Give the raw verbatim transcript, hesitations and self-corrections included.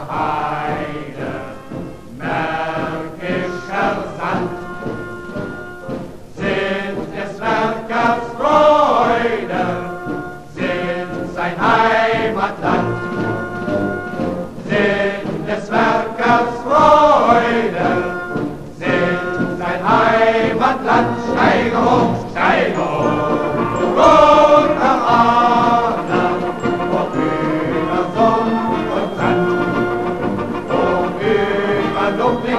der Heide, märkischer Sand, sind des Werkers Freude, sind sein Heimatland. Sind des Werkers Freude, sind sein Heimatland. Steige hoch, steige hoch, du guter Adler, vorüber Sonn und Sand, vorüber dunkle